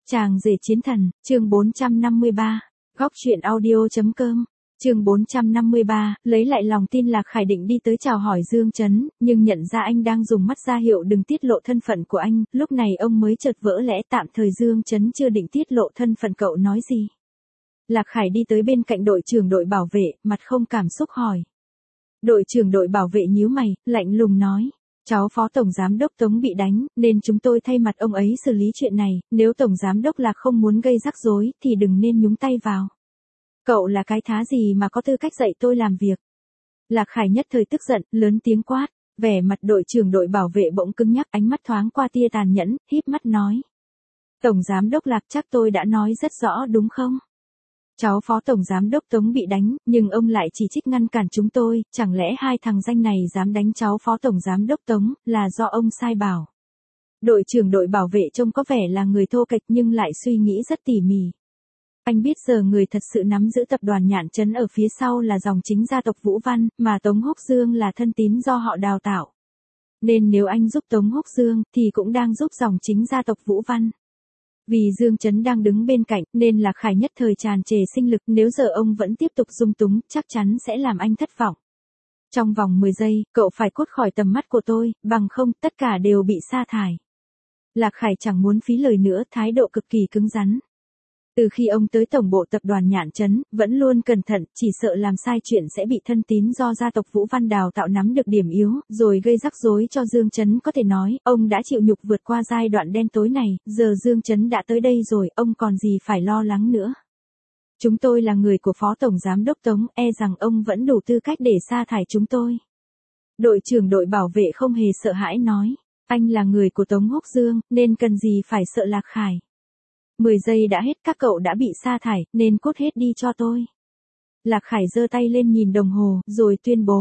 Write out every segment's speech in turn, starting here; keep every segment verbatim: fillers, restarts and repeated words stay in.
Chàng rể chiến thần, chương bốn trăm năm mươi ba, góc truyện audio.com, chương bốn trăm năm mươi ba, lấy lại lòng tin Lạc Khải định đi tới chào hỏi Dương Chấn, nhưng nhận ra anh đang dùng mắt ra hiệu đừng tiết lộ thân phận của anh, lúc này ông mới chợt vỡ lẽ tạm thời Dương Chấn chưa định tiết lộ thân phận cậu nói gì. Lạc Khải đi tới bên cạnh đội trưởng đội bảo vệ, mặt không cảm xúc hỏi. Đội trưởng đội bảo vệ nhíu mày, lạnh lùng nói. Cháu phó tổng giám đốc Tống bị đánh, nên chúng tôi thay mặt ông ấy xử lý chuyện này, nếu tổng giám đốc Lạc không muốn gây rắc rối, thì đừng nên nhúng tay vào. Cậu là cái thá gì mà có tư cách dạy tôi làm việc? Lạc Khải nhất thời tức giận, lớn tiếng quát, vẻ mặt đội trưởng đội bảo vệ bỗng cứng nhắc, ánh mắt thoáng qua tia tàn nhẫn, híp mắt nói. Tổng giám đốc Lạc chắc tôi đã nói rất rõ đúng không? Cháu phó tổng giám đốc Tống bị đánh, nhưng ông lại chỉ trích ngăn cản chúng tôi, chẳng lẽ hai thằng danh này dám đánh cháu phó tổng giám đốc Tống, là do ông sai bảo. Đội trưởng đội bảo vệ trông có vẻ là người thô kệch nhưng lại suy nghĩ rất tỉ mỉ. Anh biết giờ người thật sự nắm giữ tập đoàn Nhạn Trấn ở phía sau là dòng chính gia tộc Vũ Văn, mà Tống Húc Dương là thân tín do họ đào tạo. Nên nếu anh giúp Tống Húc Dương, thì cũng đang giúp dòng chính gia tộc Vũ Văn. Vì Dương Chấn đang đứng bên cạnh, nên Lạc Khải nhất thời tràn trề sinh lực, nếu giờ ông vẫn tiếp tục dung túng, chắc chắn sẽ làm anh thất vọng. Trong vòng mười giây, cậu phải cút khỏi tầm mắt của tôi, bằng không, tất cả đều bị sa thải. Lạc Khải chẳng muốn phí lời nữa, thái độ cực kỳ cứng rắn. Từ khi ông tới tổng bộ tập đoàn Nhạn Trấn, vẫn luôn cẩn thận, chỉ sợ làm sai chuyện sẽ bị thân tín do gia tộc Vũ Văn đào tạo nắm được điểm yếu, rồi gây rắc rối cho Dương Chấn. Có thể nói, ông đã chịu nhục vượt qua giai đoạn đen tối này, giờ Dương Chấn đã tới đây rồi, ông còn gì phải lo lắng nữa. Chúng tôi là người của Phó Tổng Giám đốc Tống, e rằng ông vẫn đủ tư cách để sa thải chúng tôi. Đội trưởng đội bảo vệ không hề sợ hãi nói, anh là người của Tống Húc Dương, nên cần gì phải sợ Lạc Khải. Mười giây đã hết, các cậu đã bị sa thải, nên cút hết đi cho tôi. Lạc Khải giơ tay lên nhìn đồng hồ, rồi tuyên bố.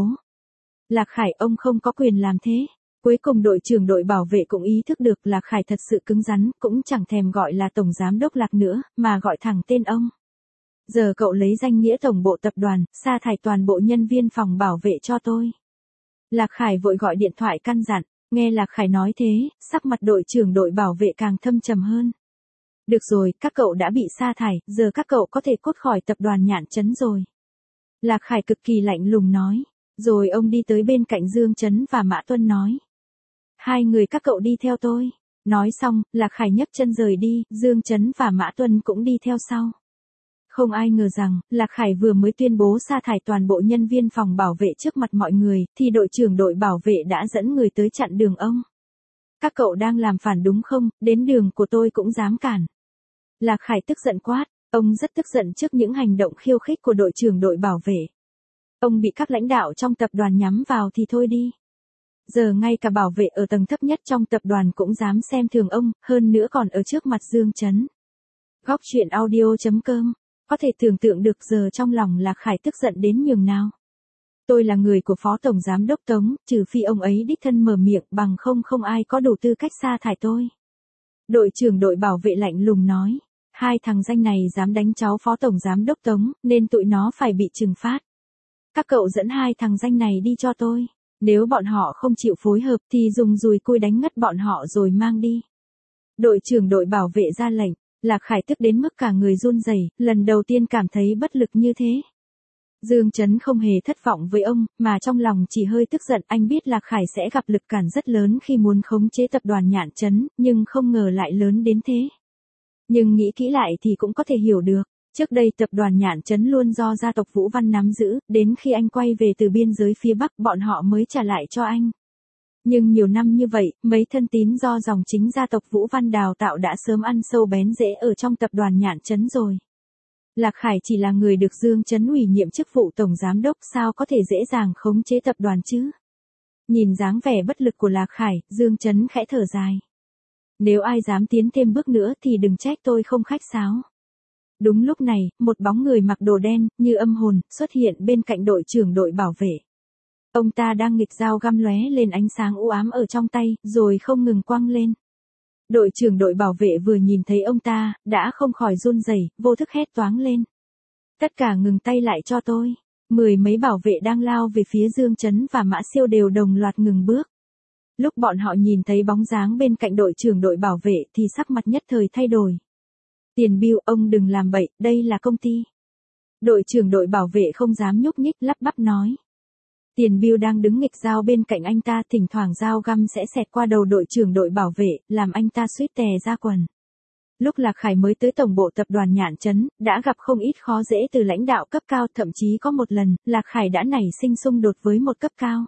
Lạc Khải, ông không có quyền làm thế. Cuối cùng đội trưởng đội bảo vệ cũng ý thức được Lạc Khải thật sự cứng rắn, cũng chẳng thèm gọi là tổng giám đốc Lạc nữa, mà gọi thẳng tên ông. Giờ cậu lấy danh nghĩa tổng bộ tập đoàn, sa thải toàn bộ nhân viên phòng bảo vệ cho tôi. Lạc Khải vội gọi điện thoại căn dặn, nghe Lạc Khải nói thế, sắc mặt đội trưởng đội bảo vệ càng thâm trầm hơn. Được rồi, các cậu đã bị sa thải, giờ các cậu có thể cút khỏi tập đoàn Nhạn Trấn rồi. Lạc Khải cực kỳ lạnh lùng nói. Rồi ông đi tới bên cạnh Dương Chấn và Mã Tuân nói. Hai người các cậu đi theo tôi. Nói xong, Lạc Khải nhấc chân rời đi, Dương Chấn và Mã Tuân cũng đi theo sau. Không ai ngờ rằng, Lạc Khải vừa mới tuyên bố sa thải toàn bộ nhân viên phòng bảo vệ trước mặt mọi người, thì đội trưởng đội bảo vệ đã dẫn người tới chặn đường ông. Các cậu đang làm phản đúng không, đến đường của tôi cũng dám cản. Lạc Khải tức giận quát, ông rất tức giận trước những hành động khiêu khích của đội trưởng đội bảo vệ. Ông bị các lãnh đạo trong tập đoàn nhắm vào thì thôi đi. Giờ ngay cả bảo vệ ở tầng thấp nhất trong tập đoàn cũng dám xem thường ông, hơn nữa còn ở trước mặt Dương Chấn. Góc truyện audio.com, có thể tưởng tượng được giờ trong lòng Lạc Khải tức giận đến nhường nào. Tôi là người của Phó Tổng Giám đốc Tống, trừ phi ông ấy đích thân mở miệng, bằng không không ai có đủ tư cách sa thải tôi. Đội trưởng đội bảo vệ lạnh lùng nói. Hai thằng danh này dám đánh cháu Phó Tổng Giám đốc Tống, nên tụi nó phải bị trừng phạt. Các cậu dẫn hai thằng danh này đi cho tôi. Nếu bọn họ không chịu phối hợp thì dùng dùi cui đánh ngất bọn họ rồi mang đi. Đội trưởng đội bảo vệ ra lệnh. Lạc Khải tức đến mức cả người run rẩy, lần đầu tiên cảm thấy bất lực như thế. Dương Chấn không hề thất vọng với ông, mà trong lòng chỉ hơi tức giận. Anh biết Lạc Khải sẽ gặp lực cản rất lớn khi muốn khống chế tập đoàn Nhạn Trấn, nhưng không ngờ lại lớn đến thế. Nhưng nghĩ kỹ lại thì cũng có thể hiểu được. Trước đây tập đoàn Nhạn Trấn luôn do gia tộc Vũ Văn nắm giữ, đến khi anh quay về từ biên giới phía Bắc bọn họ mới trả lại cho anh. Nhưng nhiều năm như vậy, mấy thân tín do dòng chính gia tộc Vũ Văn đào tạo đã sớm ăn sâu bén rễ ở trong tập đoàn Nhạn Trấn rồi. Lạc Khải chỉ là người được Dương Chấn ủy nhiệm chức vụ tổng giám đốc, sao có thể dễ dàng khống chế tập đoàn chứ? Nhìn dáng vẻ bất lực của Lạc Khải, Dương Chấn khẽ thở dài. Nếu ai dám tiến thêm bước nữa thì đừng trách tôi không khách sáo. Đúng lúc này, một bóng người mặc đồ đen, như âm hồn, xuất hiện bên cạnh đội trưởng đội bảo vệ. Ông ta đang nghịch dao găm lóe lên ánh sáng u ám ở trong tay, rồi không ngừng quăng lên. Đội trưởng đội bảo vệ vừa nhìn thấy ông ta, đã không khỏi run rẩy, vô thức hét toáng lên. Tất cả ngừng tay lại cho tôi. Mười mấy bảo vệ đang lao về phía Dương Chấn và Mã Siêu đều đồng loạt ngừng bước. Lúc bọn họ nhìn thấy bóng dáng bên cạnh đội trưởng đội bảo vệ thì sắc mặt nhất thời thay đổi. Tiền Bưu, ông đừng làm bậy, đây là công ty. Đội trưởng đội bảo vệ không dám nhúc nhích, lắp bắp nói. Tiền Bưu đang đứng nghịch dao bên cạnh anh ta, thỉnh thoảng dao găm sẽ xẹt qua đầu đội trưởng đội bảo vệ, làm anh ta suýt tè ra quần. Lúc Lạc Khải mới tới tổng bộ tập đoàn Nhạn Trấn, đã gặp không ít khó dễ từ lãnh đạo cấp cao, thậm chí có một lần, Lạc Khải đã nảy sinh xung đột với một cấp cao.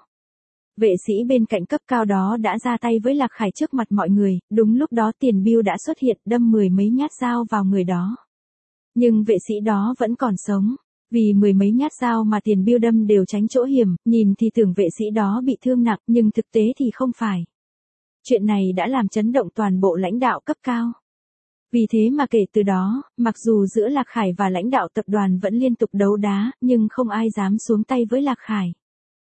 Vệ sĩ bên cạnh cấp cao đó đã ra tay với Lạc Khải trước mặt mọi người, đúng lúc đó Tiền Bưu đã xuất hiện đâm mười mấy nhát dao vào người đó. Nhưng vệ sĩ đó vẫn còn sống. Vì mười mấy nhát dao mà Tiền Bưu đâm đều tránh chỗ hiểm, nhìn thì tưởng vệ sĩ đó bị thương nặng, nhưng thực tế thì không phải. Chuyện này đã làm chấn động toàn bộ lãnh đạo cấp cao. Vì thế mà kể từ đó, mặc dù giữa Lạc Khải và lãnh đạo tập đoàn vẫn liên tục đấu đá, nhưng không ai dám xuống tay với Lạc Khải.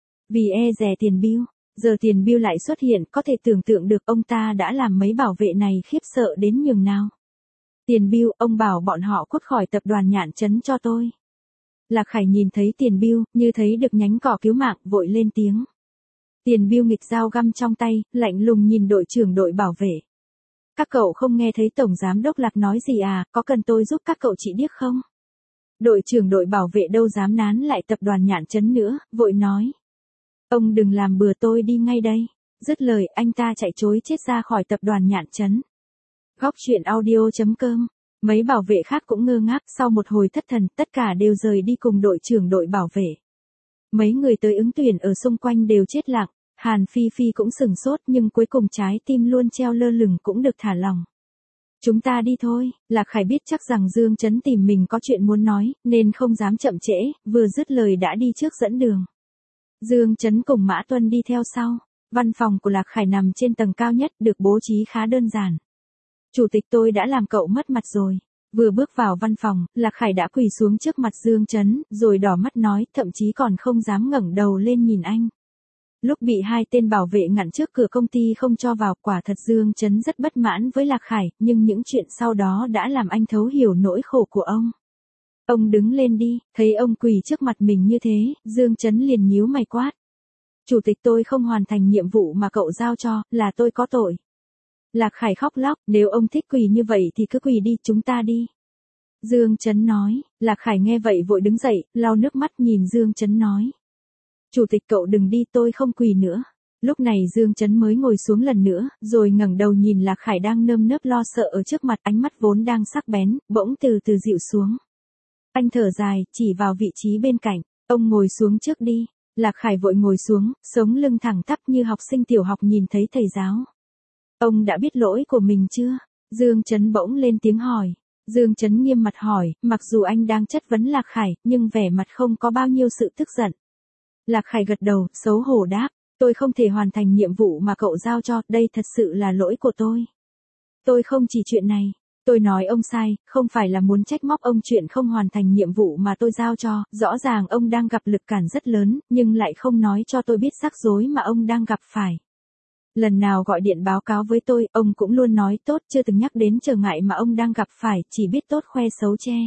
Vì e dè Tiền Bưu, giờ Tiền Bưu lại xuất hiện, có thể tưởng tượng được ông ta đã làm mấy bảo vệ này khiếp sợ đến nhường nào. Tiền Bưu, ông bảo bọn họ cút khỏi tập đoàn Nhạn Trấn cho tôi. Lạc Khải nhìn thấy Tiền Bưu, như thấy được nhánh cỏ cứu mạng, vội lên tiếng. Tiền Bưu nghịch dao găm trong tay, lạnh lùng nhìn đội trưởng đội bảo vệ. Các cậu không nghe thấy Tổng Giám Đốc Lạc nói gì à, có cần tôi giúp các cậu trị điếc không? Đội trưởng đội bảo vệ đâu dám nán lại tập đoàn Nhạn Trấn nữa, vội nói. Ông đừng làm bừa, tôi đi ngay đây. Dứt lời, anh ta chạy trối chết ra khỏi tập đoàn Nhạn Trấn. Góc truyện audio chấm com. Mấy bảo vệ khác cũng ngơ ngác, sau một hồi thất thần, tất cả đều rời đi cùng đội trưởng đội bảo vệ. Mấy người tới ứng tuyển ở xung quanh đều chết lặng, Hàn Phi Phi cũng sửng sốt nhưng cuối cùng trái tim luôn treo lơ lửng cũng được thả lỏng. Chúng ta đi thôi, Lạc Khải biết chắc rằng Dương Trấn tìm mình có chuyện muốn nói, nên không dám chậm trễ, vừa dứt lời đã đi trước dẫn đường. Dương Trấn cùng Mã Tuân đi theo sau, văn phòng của Lạc Khải nằm trên tầng cao nhất, được bố trí khá đơn giản. Chủ tịch, tôi đã làm cậu mất mặt rồi. Vừa bước vào văn phòng, Lạc Khải đã quỳ xuống trước mặt Dương Trấn, rồi đỏ mắt nói, thậm chí còn không dám ngẩng đầu lên nhìn anh. Lúc bị hai tên bảo vệ ngăn trước cửa công ty không cho vào, quả thật Dương Trấn rất bất mãn với Lạc Khải, nhưng những chuyện sau đó đã làm anh thấu hiểu nỗi khổ của ông. Ông đứng lên đi, thấy ông quỳ trước mặt mình như thế, Dương Trấn liền nhíu mày quát. Chủ tịch, tôi không hoàn thành nhiệm vụ mà cậu giao cho, là tôi có tội. Lạc Khải khóc lóc, nếu ông thích quỳ như vậy thì cứ quỳ đi, chúng ta đi. Dương Trấn nói, Lạc Khải nghe vậy vội đứng dậy, lau nước mắt nhìn Dương Trấn nói. Chủ tịch, cậu đừng đi, tôi không quỳ nữa. Lúc này Dương Trấn mới ngồi xuống lần nữa, rồi ngẩng đầu nhìn Lạc Khải đang nơm nớp lo sợ ở trước mặt, ánh mắt vốn đang sắc bén, bỗng từ từ dịu xuống. Anh thở dài, chỉ vào vị trí bên cạnh, ông ngồi xuống trước đi. Lạc Khải vội ngồi xuống, sống lưng thẳng tắp như học sinh tiểu học nhìn thấy thầy giáo. Ông đã biết lỗi của mình chưa? Dương Trấn bỗng lên tiếng hỏi. Dương Trấn nghiêm mặt hỏi, mặc dù anh đang chất vấn Lạc Khải, nhưng vẻ mặt không có bao nhiêu sự tức giận. Lạc Khải gật đầu, xấu hổ đáp, tôi không thể hoàn thành nhiệm vụ mà cậu giao cho, đây thật sự là lỗi của tôi. Tôi không chỉ chuyện này, tôi nói ông sai, không phải là muốn trách móc ông chuyện không hoàn thành nhiệm vụ mà tôi giao cho, rõ ràng ông đang gặp lực cản rất lớn, nhưng lại không nói cho tôi biết rắc rối mà ông đang gặp phải. Lần nào gọi điện báo cáo với tôi, ông cũng luôn nói tốt, chưa từng nhắc đến trở ngại mà ông đang gặp phải, chỉ biết tốt khoe xấu che.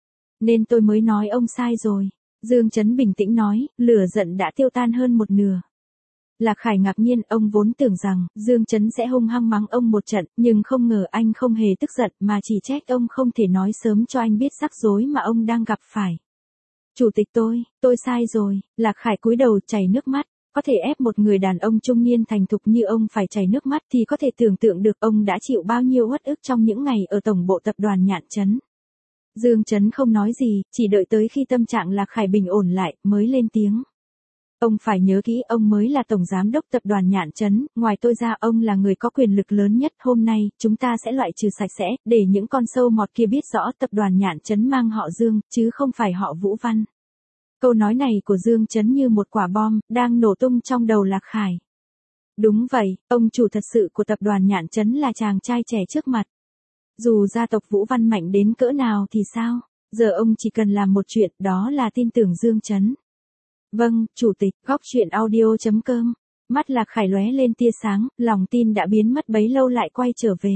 Nên tôi mới nói ông sai rồi. Dương Trấn bình tĩnh nói, lửa giận đã tiêu tan hơn một nửa. Lạc Khải ngạc nhiên, ông vốn tưởng rằng, Dương Trấn sẽ hung hăng mắng ông một trận, nhưng không ngờ anh không hề tức giận, mà chỉ trách ông không thể nói sớm cho anh biết rắc rối mà ông đang gặp phải. Chủ tịch, tôi, tôi sai rồi. Lạc Khải cúi đầu chảy nước mắt. Có thể ép một người đàn ông trung niên thành thục như ông phải chảy nước mắt thì có thể tưởng tượng được ông đã chịu bao nhiêu uất ức trong những ngày ở tổng bộ tập đoàn Nhạn Trấn. Dương Trấn không nói gì, chỉ đợi tới khi tâm trạng Lạc Khải bình ổn lại, mới lên tiếng. Ông phải nhớ kỹ, ông mới là tổng giám đốc tập đoàn Nhạn Trấn, ngoài tôi ra ông là người có quyền lực lớn nhất. Hôm nay, chúng ta sẽ loại trừ sạch sẽ, để những con sâu mọt kia biết rõ tập đoàn Nhạn Trấn mang họ Dương, chứ không phải họ Vũ Văn. Câu nói này của Dương Trấn như một quả bom, đang nổ tung trong đầu Lạc Khải. Đúng vậy, ông chủ thật sự của tập đoàn Nhạn Trấn là chàng trai trẻ trước mặt. Dù gia tộc Vũ Văn mạnh đến cỡ nào thì sao, giờ ông chỉ cần làm một chuyện, đó là tin tưởng Dương Trấn. Vâng, chủ tịch, góc truyện audio chấm com. Mắt Lạc Khải lóe lên tia sáng, lòng tin đã biến mất bấy lâu lại quay trở về.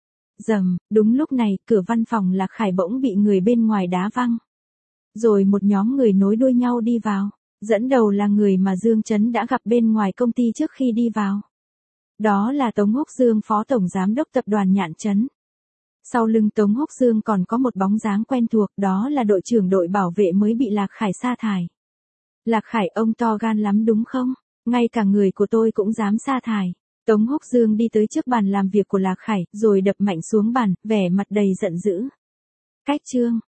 Rầm, đúng lúc này, cửa văn phòng Lạc Khải bỗng bị người bên ngoài đá văng. Rồi một nhóm người nối đuôi nhau đi vào, dẫn đầu là người mà Dương Trấn đã gặp bên ngoài công ty trước khi đi vào. Đó là Tống Húc Dương, phó tổng giám đốc tập đoàn Nhạn Trấn. Sau lưng Tống Húc Dương còn có một bóng dáng quen thuộc, đó là đội trưởng đội bảo vệ mới bị Lạc Khải sa thải. Lạc Khải, ông to gan lắm đúng không? Ngay cả người của tôi cũng dám sa thải. Tống Húc Dương đi tới trước bàn làm việc của Lạc Khải, rồi đập mạnh xuống bàn, vẻ mặt đầy giận dữ. Cách chương